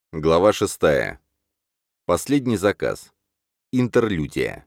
Глава 6. Последний заказ. Интерлюдия.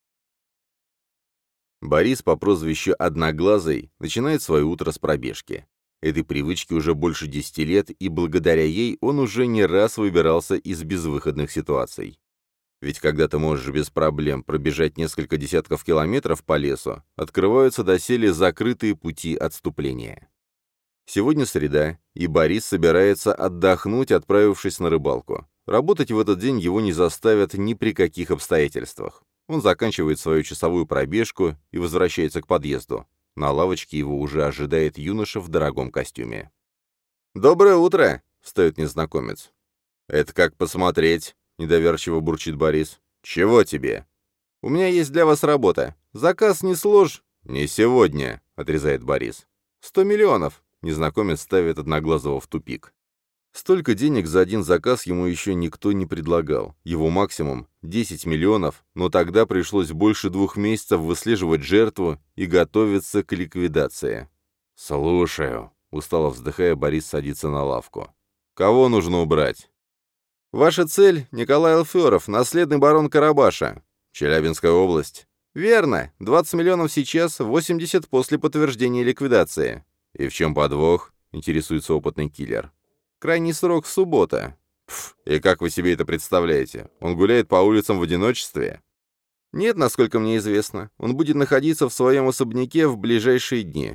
Борис по прозвищу Одноглазый начинает свое утро с пробежки. Этой привычке уже больше 10 лет, и благодаря ей он уже не раз выбирался из безвыходных ситуаций. Ведь когда ты можешь без проблем пробежать несколько десятков километров по лесу, открываются доселе закрытые пути отступления. Сегодня среда, и Борис собирается отдохнуть, отправившись на рыбалку. Работать в этот день его не заставят ни при каких обстоятельствах. Он заканчивает свою часовую пробежку и возвращается к подъезду. На лавочке его уже ожидает юноша в дорогом костюме. «Доброе утро!» — встает незнакомец. «Это как посмотреть?» — недоверчиво бурчит Борис. «Чего тебе?» «У меня есть для вас работа. Заказ не сложь». «Не сегодня», — отрезает Борис. «100 миллионов». Незнакомец ставит Одноглазого в тупик. Столько денег за один заказ ему еще никто не предлагал. Его максимум — 10 миллионов, но тогда пришлось больше 2 месяцев выслеживать жертву и готовиться к ликвидации. «Слушаю», — устало вздыхая, Борис садится на лавку. «Кого нужно убрать?» «Ваша цель — Николай Алферов, наследный барон Карабаша. Челябинская область». «Верно. 20 миллионов сейчас, 80 после подтверждения ликвидации». «И в чем подвох?» — интересуется опытный киллер. «Крайний срок — суббота». «Пф, и как вы себе это представляете? Он гуляет по улицам в одиночестве?» «Нет, насколько мне известно. Он будет находиться в своем особняке в ближайшие дни».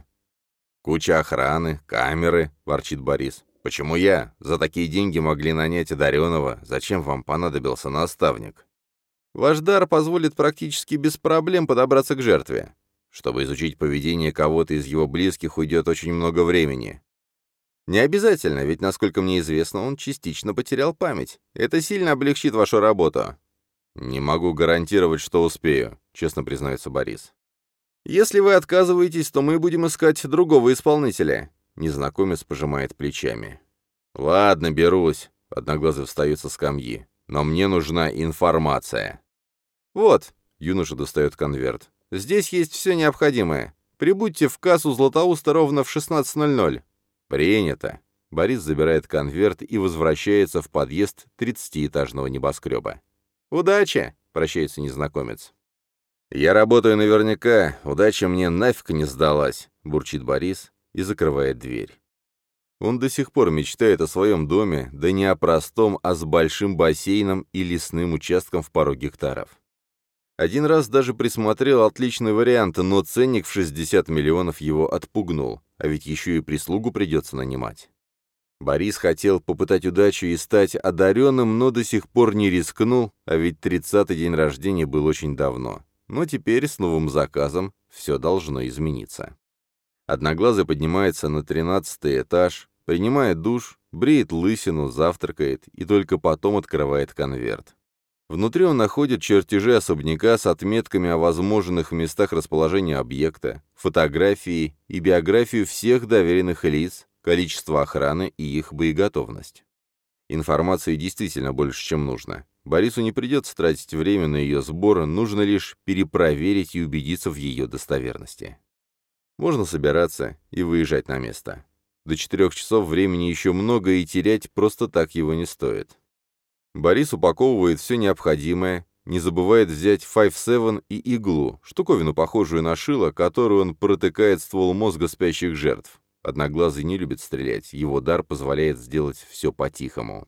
«Куча охраны, камеры», — ворчит Борис. «Почему я? За такие деньги могли нанять одаренного. Зачем вам понадобился наставник?» «Ваш дар позволит практически без проблем подобраться к жертве. Чтобы изучить поведение кого-то из его близких, уйдет очень много времени». «Не обязательно, ведь, насколько мне известно, он частично потерял память. Это сильно облегчит вашу работу». «Не могу гарантировать, что успею», — честно признается Борис. «Если вы отказываетесь, то мы будем искать другого исполнителя». Незнакомец пожимает плечами. «Ладно, берусь», — Одноглазый встает со скамьи. «Но мне нужна информация». «Вот», — юноша достает конверт. «Здесь есть все необходимое. Прибудьте в кассу Златоуста ровно в 16:00. «Принято». Борис забирает конверт и возвращается в подъезд 30-этажного небоскреба. «Удачи!» — прощается незнакомец. «Я работаю наверняка, удача мне нафиг не сдалась», — бурчит Борис и закрывает дверь. Он до сих пор мечтает о своем доме, да не о простом, а с большим бассейном и лесным участком в пару гектаров. Один раз даже присмотрел отличный вариант, но ценник в 60 миллионов его отпугнул, а ведь еще и прислугу придется нанимать. Борис хотел попытать удачу и стать одаренным, но до сих пор не рискнул, а ведь 30-й день рождения был очень давно. Но теперь с новым заказом все должно измениться. Одноглазый поднимается на 13-й этаж, принимает душ, бреет лысину, завтракает и только потом открывает конверт. Внутри он находит чертежи особняка с отметками о возможных местах расположения объекта, фотографии и биографию всех доверенных лиц, количество охраны и их боеготовность. Информации действительно больше, чем нужно. Борису не придется тратить время на ее сбор, нужно лишь перепроверить и убедиться в ее достоверности. Можно собираться и выезжать на место. До 4 часов времени еще много, и терять просто так его не стоит. Борис упаковывает все необходимое, не забывает взять 5-7 и иглу, штуковину, похожую на шило, которую он протыкает ствол мозга спящих жертв. Одноглазый не любит стрелять, его дар позволяет сделать все по-тихому.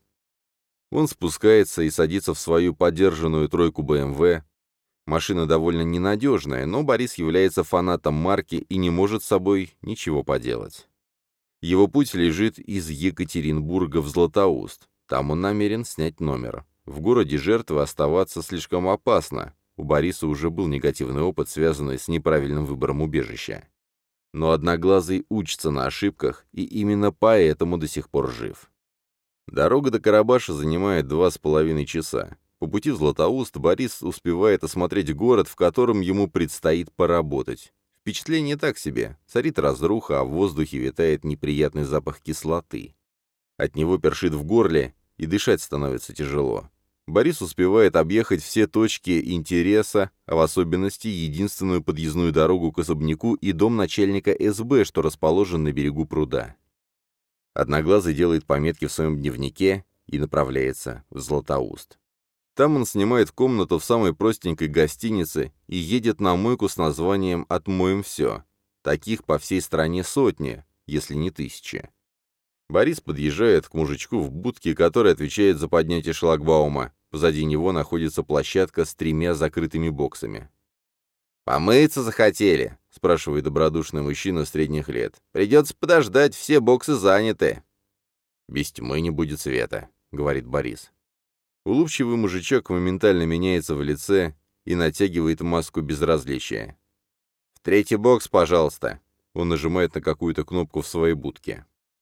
Он спускается и садится в свою подержанную тройку БМВ. Машина довольно ненадежная, но Борис является фанатом марки и не может с собой ничего поделать. Его путь лежит из Екатеринбурга в Златоуст. Там он намерен снять номер. В городе жертвы оставаться слишком опасно. У Бориса уже был негативный опыт, связанный с неправильным выбором убежища. Но Одноглазый учится на ошибках, и именно поэтому до сих пор жив. Дорога до Карабаша занимает 2,5 часа. По пути в Златоуст Борис успевает осмотреть город, в котором ему предстоит поработать. Впечатление так себе. Царит разруха, а в воздухе витает неприятный запах кислоты. От него першит в горле, и дышать становится тяжело. Борис успевает объехать все точки интереса, а в особенности единственную подъездную дорогу к особняку и дом начальника СБ, что расположен на берегу пруда. Одноглазый делает пометки в своем дневнике и направляется в Златоуст. Там он снимает комнату в самой простенькой гостинице и едет на мойку с названием «Отмоем все». Таких по всей стране сотни, если не тысячи. Борис подъезжает к мужичку в будке, который отвечает за поднятие шлагбаума. Позади него находится площадка с 3 закрытыми боксами. «Помыться захотели?» — спрашивает добродушный мужчина средних лет. «Придется подождать, все боксы заняты». «Без тьмы не будет света», — говорит Борис. Улыбчивый мужичок моментально меняется в лице и натягивает маску безразличия. «В 3-й бокс, пожалуйста». Он нажимает на какую-то кнопку в своей будке.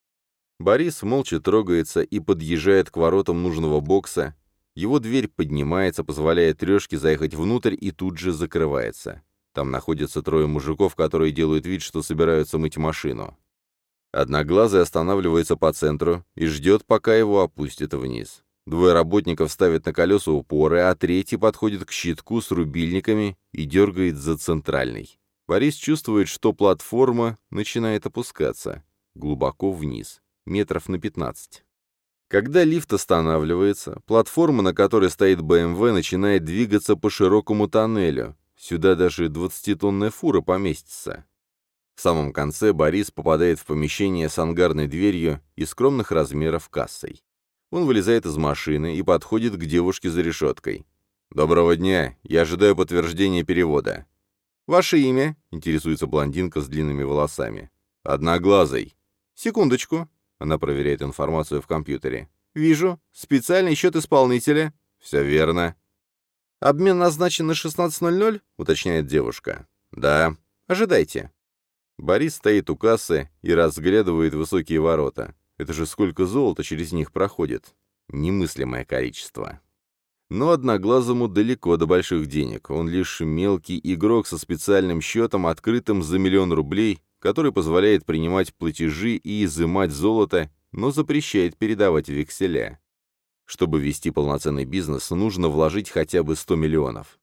Борис молча трогается и подъезжает к воротам нужного бокса. Его дверь поднимается, позволяя Трешке заехать внутрь, и тут же закрывается. Там находятся 3 мужиков, которые делают вид, что собираются мыть машину. Одноглазый останавливается по центру и ждет, пока его опустят вниз. 2 работников ставят на колеса упоры, а 3-й подходит к щитку с рубильниками и дергает за центральный. Борис чувствует, что платформа начинает опускаться. Глубоко вниз, метров на 15. Когда лифт останавливается, платформа, на которой стоит БМВ, начинает двигаться по широкому тоннелю. Сюда даже 20-тонная фура поместится. В самом конце Борис попадает в помещение с ангарной дверью и скромных размеров кассой. Он вылезает из машины и подходит к девушке за решеткой. «Доброго дня, я ожидаю подтверждения перевода». «Ваше имя?» — интересуется блондинка с длинными волосами. «Одноглазый». «Секундочку». Она проверяет информацию в компьютере. «Вижу. Специальный счет исполнителя». «Все верно». «Обмен назначен на 16:00?» — уточняет девушка. «Да». «Ожидайте». Борис стоит у кассы и разглядывает высокие ворота. Это же сколько золота через них проходит. Немыслимое количество. Но Одноглазому далеко до больших денег. Он лишь мелкий игрок со специальным счетом, открытым за 1 000 000 рублей, который позволяет принимать платежи и изымать золото, но запрещает передавать векселя. Чтобы вести полноценный бизнес, нужно вложить хотя бы 100 миллионов.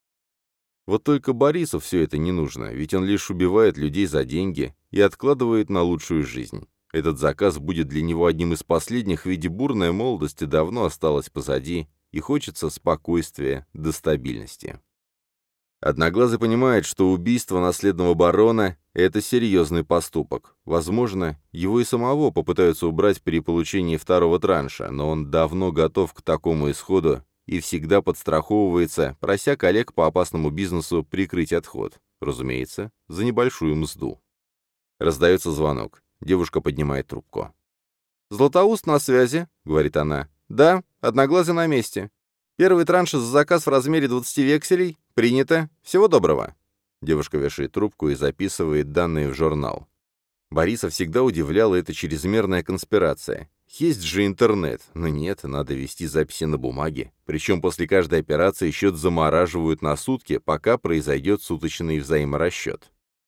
Вот только Борису все это не нужно, ведь он лишь убивает людей за деньги и откладывает на лучшую жизнь. Этот заказ будет для него одним из последних, ведь бурная молодость давно осталась позади, и хочется спокойствия до стабильности. Одноглазый понимает, что убийство наследного барона — это серьезный поступок. Возможно, его и самого попытаются убрать при получении 2-го транша, но он давно готов к такому исходу и всегда подстраховывается, прося коллег по опасному бизнесу прикрыть отход. Разумеется, за небольшую мзду. Раздается звонок. Девушка поднимает трубку. «Златоуст на связи», — говорит она. «Да, Одноглазый на месте. 1-й транш за заказ в размере 20 векселей. Принято. Всего доброго». Девушка вешает трубку и записывает данные в журнал. Бориса всегда удивляла эта чрезмерная конспирация. Есть же интернет, но нет, надо вести записи на бумаге. Причем после каждой операции счет замораживают на сутки, пока произойдет суточный взаиморасчет.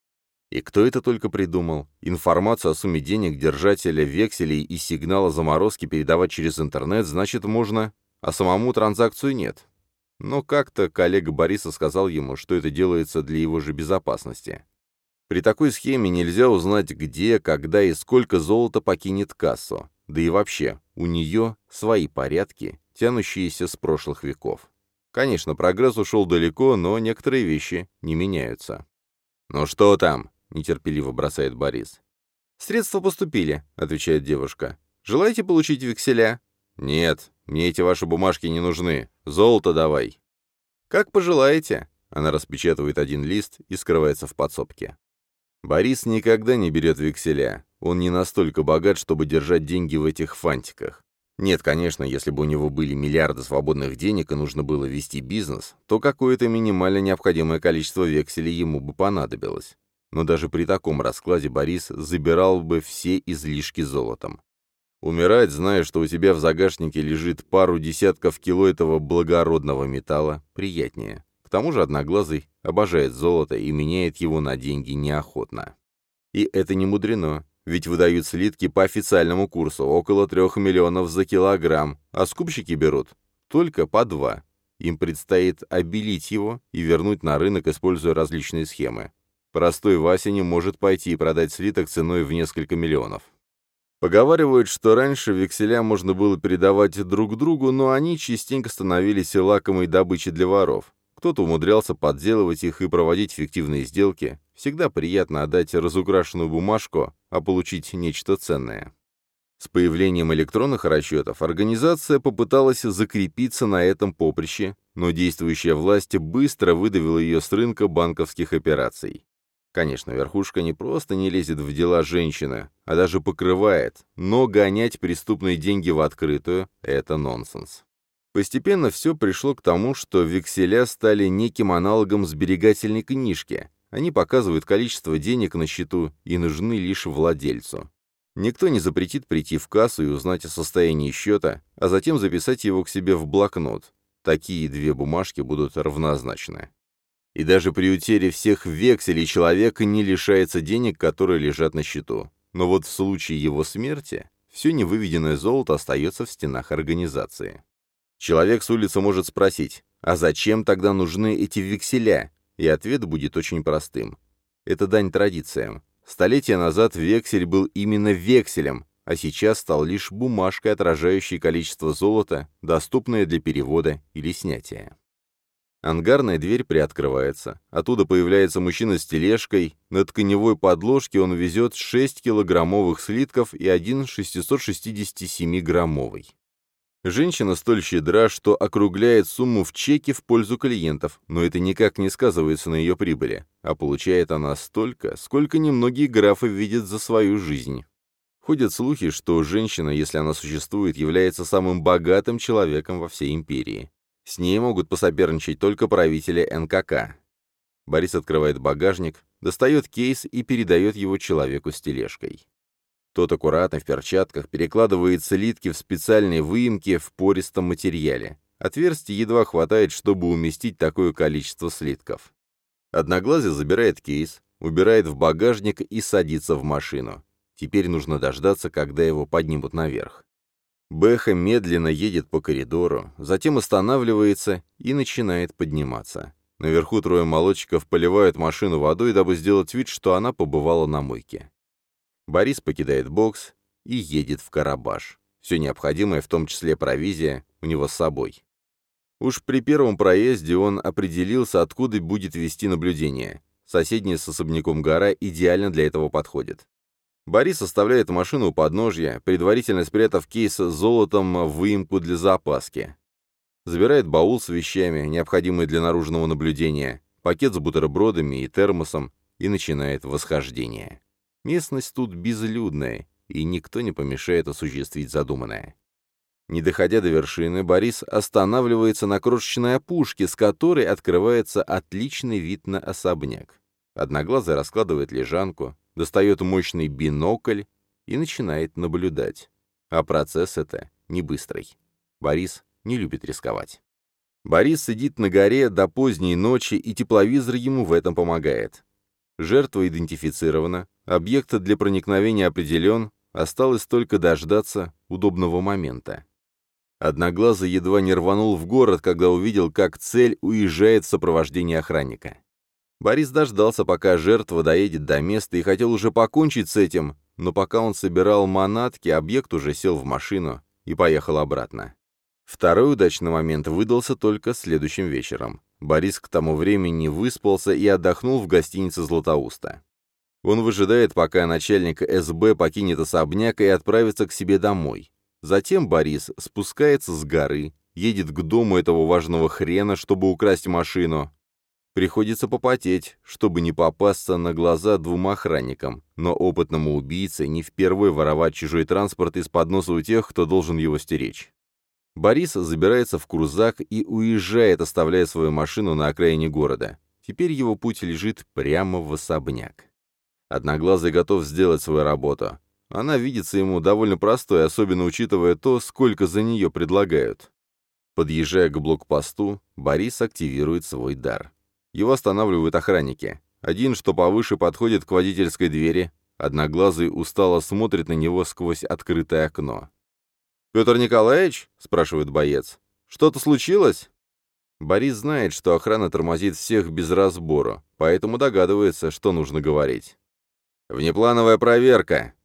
И кто это только придумал? Информацию о сумме денег держателя векселей и сигнала заморозки передавать через интернет, значит, можно, а самому транзакцию нет. Но как-то коллега Бориса сказал ему, что это делается для его же безопасности. При такой схеме нельзя узнать, где, когда и сколько золота покинет кассу. Да и вообще, у нее свои порядки, тянущиеся с прошлых веков. Конечно, прогресс ушел далеко, но некоторые вещи не меняются. «Ну что там?» — нетерпеливо бросает Борис. «Средства поступили», — отвечает девушка. «Желаете получить векселя?» «Нет, мне эти ваши бумажки не нужны. Золото давай». «Как пожелаете». Она распечатывает один лист и скрывается в подсобке. Борис никогда не берет векселя. Он не настолько богат, чтобы держать деньги в этих фантиках. Нет, конечно, если бы у него были миллиарды свободных денег и нужно было вести бизнес, то какое-то минимально необходимое количество векселей ему бы понадобилось. Но даже при таком раскладе Борис забирал бы все излишки золотом. Умирать, зная, что у тебя в загашнике лежит пару десятков кило этого благородного металла, приятнее. К тому же Одноглазый обожает золото и меняет его на деньги неохотно. И это не мудрено, ведь выдают слитки по официальному курсу около 3 миллионов за килограмм, а скупщики берут только по 2. Им предстоит обелить его и вернуть на рынок, используя различные схемы. Простой Вася не может пойти и продать слиток ценой в несколько миллионов. Поговаривают, что раньше векселя можно было передавать друг другу, но они частенько становились лакомой добычей для воров. Кто-то умудрялся подделывать их и проводить фиктивные сделки. Всегда приятно отдать разукрашенную бумажку, а получить нечто ценное. С появлением электронных расчетов организация попыталась закрепиться на этом поприще, но действующая власть быстро выдавила ее с рынка банковских операций. Конечно, верхушка не просто не лезет в дела женщины, а даже покрывает, но гонять преступные деньги в открытую – это нонсенс. Постепенно все пришло к тому, что векселя стали неким аналогом сберегательной книжки. Они показывают количество денег на счету и нужны лишь владельцу. Никто не запретит прийти в кассу и узнать о состоянии счета, а затем записать его к себе в блокнот. Такие две бумажки будут равнозначны. И даже при утере всех векселей человек не лишается денег, которые лежат на счету. Но вот в случае его смерти все невыведенное золото остается в стенах организации. Человек с улицы может спросить, а зачем тогда нужны эти векселя? И ответ будет очень простым. Это дань традициям. Столетия назад вексель был именно векселем, а сейчас стал лишь бумажкой, отражающей количество золота, доступное для перевода или снятия. Ангарная дверь приоткрывается. Оттуда появляется мужчина с тележкой. На тканевой подложке он везет 6-килограммовых слитков и один 667-граммовый. Женщина столь щедра, что округляет сумму в чеке в пользу клиентов, но это никак не сказывается на ее прибыли, а получает она столько, сколько немногие графы видят за свою жизнь. Ходят слухи, что женщина, если она существует, является самым богатым человеком во всей империи. С ней могут посоперничать только правители НКК. Борис открывает багажник, достает кейс и передает его человеку с тележкой. Тот аккуратно в перчатках перекладывает слитки в специальные выемки в пористом материале. Отверстий едва хватает, чтобы уместить такое количество слитков. Одноглазый забирает кейс, убирает в багажник и садится в машину. Теперь нужно дождаться, когда его поднимут наверх. Бэха медленно едет по коридору, затем останавливается и начинает подниматься. Наверху трое молодчиков поливают машину водой, дабы сделать вид, что она побывала на мойке. Борис покидает бокс и едет в Карабаш. Все необходимое, в том числе провизия, у него с собой. Уж при первом проезде он определился, откуда будет вести наблюдение. Соседняя с особняком гора идеально для этого подходит. Борис оставляет машину у подножья, предварительно спрятав кейс с золотом в выемку для запаски. Забирает баул с вещами, необходимые для наружного наблюдения, пакет с бутербродами и термосом, и начинает восхождение. Местность тут безлюдная, и никто не помешает осуществить задуманное. Не доходя до вершины, Борис останавливается на крошечной опушке, с которой открывается отличный вид на особняк. Одноглазый раскладывает лежанку, достает мощный бинокль и начинает наблюдать. А процесс это не быстрый. Борис не любит рисковать. Борис сидит на горе до поздней ночи, и тепловизор ему в этом помогает. Жертва идентифицирована, объект для проникновения определен, осталось только дождаться удобного момента. Одноглазый едва не рванул в город, когда увидел, как цель уезжает в сопровождении охранника. Борис дождался, пока жертва доедет до места, и хотел уже покончить с этим, но пока он собирал манатки, объект уже сел в машину и поехал обратно. Второй удачный момент выдался только следующим вечером. Борис к тому времени выспался и отдохнул в гостинице «Златоуста». Он выжидает, пока начальник СБ покинет особняк и отправится к себе домой. Затем Борис спускается с горы, едет к дому этого важного хрена, чтобы украсть машину. Приходится попотеть, чтобы не попасться на глаза двум охранникам, но опытному убийце не впервой воровать чужой транспорт из-под носа у тех, кто должен его стеречь. Борис забирается в крузак и уезжает, оставляя свою машину на окраине города. Теперь его путь лежит прямо в особняк. Одноглазый готов сделать свою работу. Она видится ему довольно простой, особенно учитывая то, сколько за нее предлагают. Подъезжая к блокпосту, Борис активирует свой дар. Его останавливают охранники. Один, что повыше, подходит к водительской двери. Одноглазый устало смотрит на него сквозь открытое окно. «Петр Николаевич?» — спрашивает боец. «Что-то случилось?» Борис знает, что охрана тормозит всех без разбору, поэтому догадывается, что нужно говорить. «Внеплановая проверка», —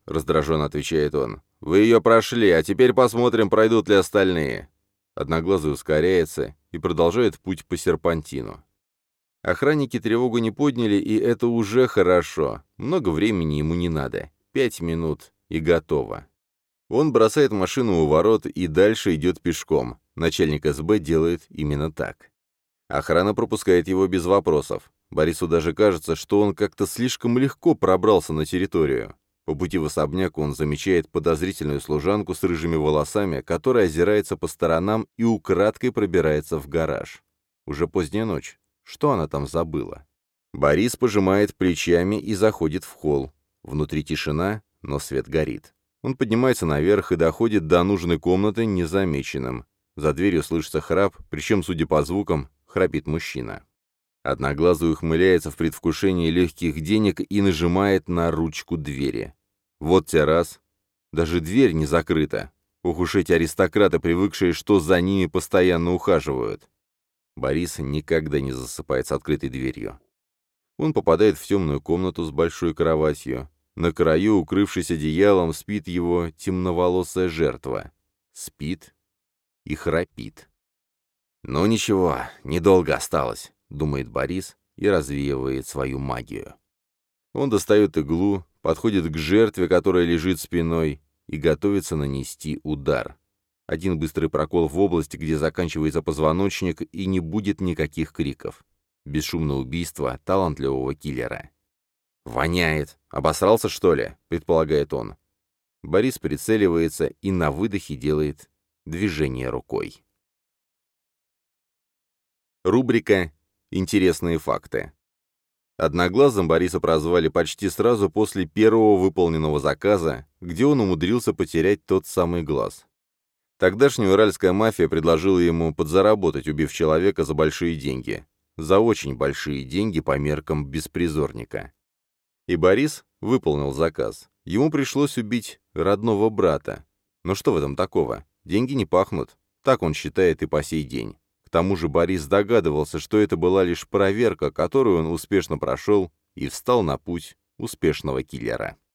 раздраженно отвечает он. «Вы ее прошли, а теперь посмотрим, пройдут ли остальные». Одноглазый ускоряется и продолжает путь по серпантину. Охранники тревогу не подняли, и это уже хорошо. Много времени ему не надо. 5 минут и готово. Он бросает машину у ворот и дальше идет пешком. Начальник СБ делает именно так. Охрана пропускает его без вопросов. Борису даже кажется, что он как-то слишком легко пробрался на территорию. По пути в особняк он замечает подозрительную служанку с рыжими волосами, которая озирается по сторонам и украдкой пробирается в гараж. Уже поздняя ночь. Что она там забыла? Борис пожимает плечами и заходит в холл. Внутри тишина, но свет горит. Он поднимается наверх и доходит до нужной комнаты незамеченным. За дверью слышится храп, причем, судя по звукам, храпит мужчина. Одноглазый ухмыляется в предвкушении легких денег и нажимает на ручку двери. Вот те раз. Даже дверь не закрыта. Ох уж эти аристократы, привыкшие, что за ними постоянно ухаживают. Борис никогда не засыпает с открытой дверью. Он попадает в темную комнату с большой кроватью. На краю, укрывшись одеялом, спит его темноволосая жертва. Спит и храпит. «Ну ничего, недолго осталось», — думает Борис и развеивает свою магию. Он достает иглу, подходит к жертве, которая лежит спиной, и готовится нанести удар. Один быстрый прокол в области, где заканчивается позвоночник, и не будет никаких криков. Бесшумное убийство талантливого киллера. «Воняет. Обосрался, что ли?» — предполагает он. Борис прицеливается и на выдохе делает движение рукой. Рубрика «Интересные факты». Одноглазым Бориса прозвали почти сразу после первого выполненного заказа, где он умудрился потерять тот самый глаз. Тогдашняя уральская мафия предложила ему подзаработать, убив человека за большие деньги. За очень большие деньги по меркам беспризорника. И Борис выполнил заказ. Ему пришлось убить родного брата. Но что в этом такого? Деньги не пахнут. Так он считает и по сей день. К тому же Борис догадывался, что это была лишь проверка, которую он успешно прошел и встал на путь успешного киллера.